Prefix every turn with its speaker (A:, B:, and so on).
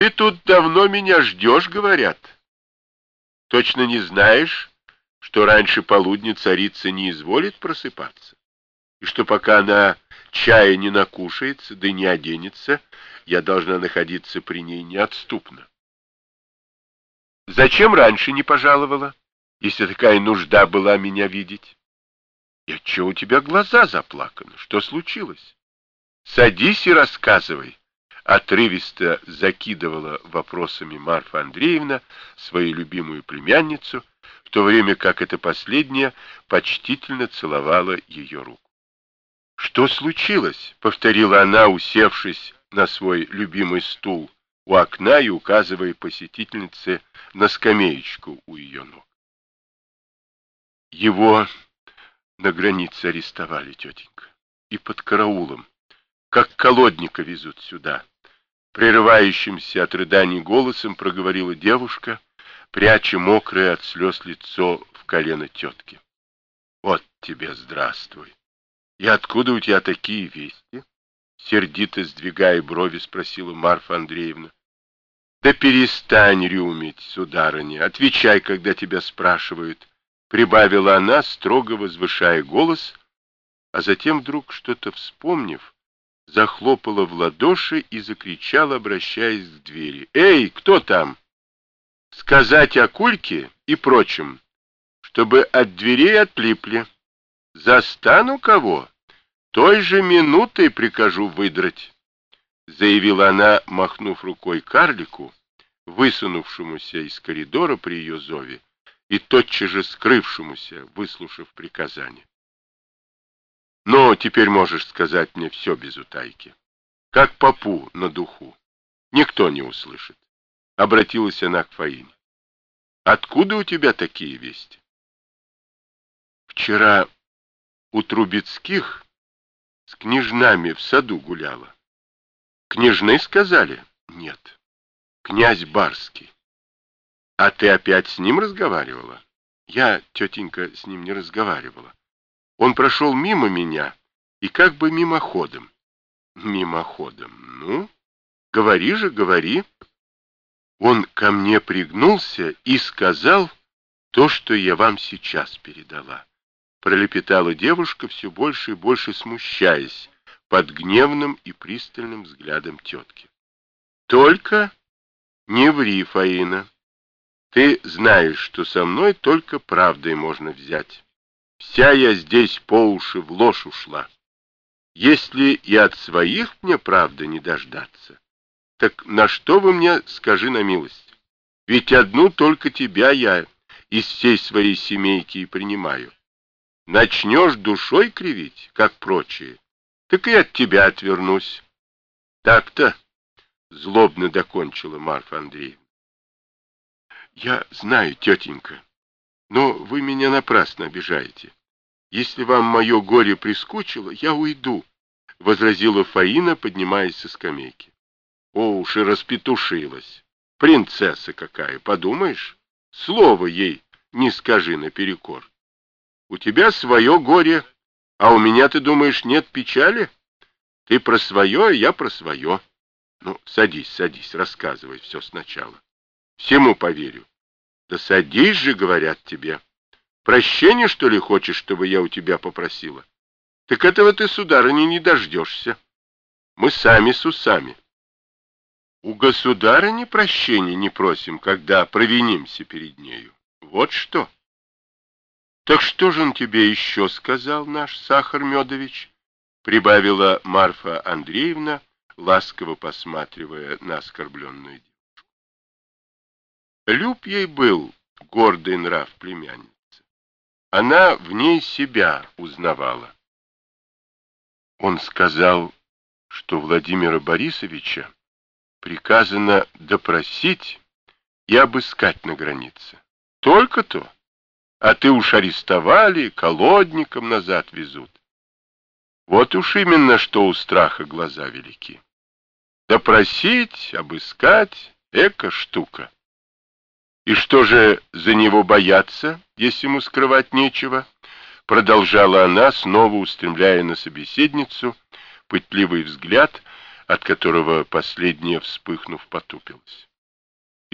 A: Ты тут давно меня ждешь, говорят. Точно не знаешь, что раньше полудня царица не изволит просыпаться, и что пока она чая не накушается, да не оденется, я должна находиться при ней неотступно. Зачем раньше не пожаловала, если такая нужда была меня видеть? И отчего у тебя глаза заплаканы? Что случилось? Садись и рассказывай. Отрывисто закидывала вопросами Марфа Андреевна свою любимую племянницу, в то время как эта последняя почтительно целовала ее руку. «Что случилось?» — повторила она, усевшись на свой любимый стул у окна и указывая посетительнице на скамеечку у ее ног. «Его на границе арестовали, тетенька, и под караулом, как колодника везут сюда». Прерывающимся от рыданий голосом проговорила девушка, пряча мокрое от слез лицо в колено тетки. «Вот тебе здравствуй! И откуда у тебя такие вести?» Сердито сдвигая брови, спросила Марфа Андреевна. «Да перестань рюмить, сударыня, отвечай, когда тебя спрашивают», прибавила она, строго возвышая голос, а затем вдруг, что-то вспомнив, захлопала в ладоши и закричала, обращаясь к двери. «Эй, кто там? Сказать Акульке и прочим, чтобы от дверей отлипли. Застану кого? Той же минутой прикажу выдрать», заявила она, махнув рукой карлику, высунувшемуся из коридора при ее зове и тотчас же скрывшемуся, выслушав приказание. «Но теперь можешь сказать мне все без утайки, как попу на духу. Никто не услышит», — обратилась она к Фаине. «Откуда у тебя такие вести?» «Вчера у Трубецких с княжнами в саду гуляла». «Княжны сказали?» «Нет, князь Барский». «А ты опять с ним разговаривала?» «Я, тетенька, с ним не разговаривала. Он прошел мимо меня и как бы мимоходом». «Мимоходом? Ну, говори же, говори». «Он ко мне пригнулся и сказал то, что я вам сейчас передала», пролепетала девушка, все больше и больше смущаясь под гневным и пристальным взглядом тетки. «Только не ври, Фаина. Ты знаешь, что со мной только правдой можно взять. Вся я здесь по уши в ложь ушла. Если и от своих мне правды не дождаться, так на что вы мне, скажи на милость? Ведь одну только тебя я из всей своей семейки и принимаю. Начнешь душой кривить, как прочие, так и от тебя отвернусь». «Так-то», — злобно докончила Марфа Андреевна. «Я знаю, тетенька, но вы меня напрасно обижаете. Если вам мое горе прискучило, я уйду», — возразила Фаина, поднимаясь со скамейки. «О, уж и распетушилась. Принцесса какая, подумаешь? Слово ей не скажи наперекор. У тебя свое горе, а у меня, ты думаешь, нет печали? Ты про свое, а я про свое. Ну, садись, садись, рассказывай все сначала. Всему поверю». «Да садись же, говорят тебе. Прощения, что ли, хочешь, чтобы я у тебя попросила? Так этого ты, сударыня, не дождешься. Мы сами с усами. У государыни прощения не просим, когда провинимся перед нею. Вот что». «Так что же он тебе еще сказал, наш Сахар Медович?» прибавила Марфа Андреевна, ласково посматривая на оскорбленную девушку. Люб ей был гордый нрав племянницы. Она в ней себя узнавала. Он сказал, что Владимира Борисовича приказано допросить и обыскать на границе. Только-то, а ты уж арестовали, колодником назад везут. Вот уж именно, что у страха глаза велики. Допросить, обыскать — эка штука. «И что же за него бояться, если ему скрывать нечего?» Продолжала она, снова устремляя на собеседницу пытливый взгляд, от которого последняя, вспыхнув, потупилась.